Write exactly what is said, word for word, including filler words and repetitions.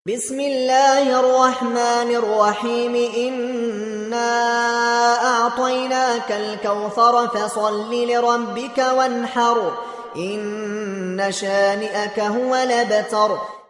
بسم الله الرحمن الرحيم إنا أعطيناك الكوثر فصل لربك وانحر إن شانئك هو الأبتر.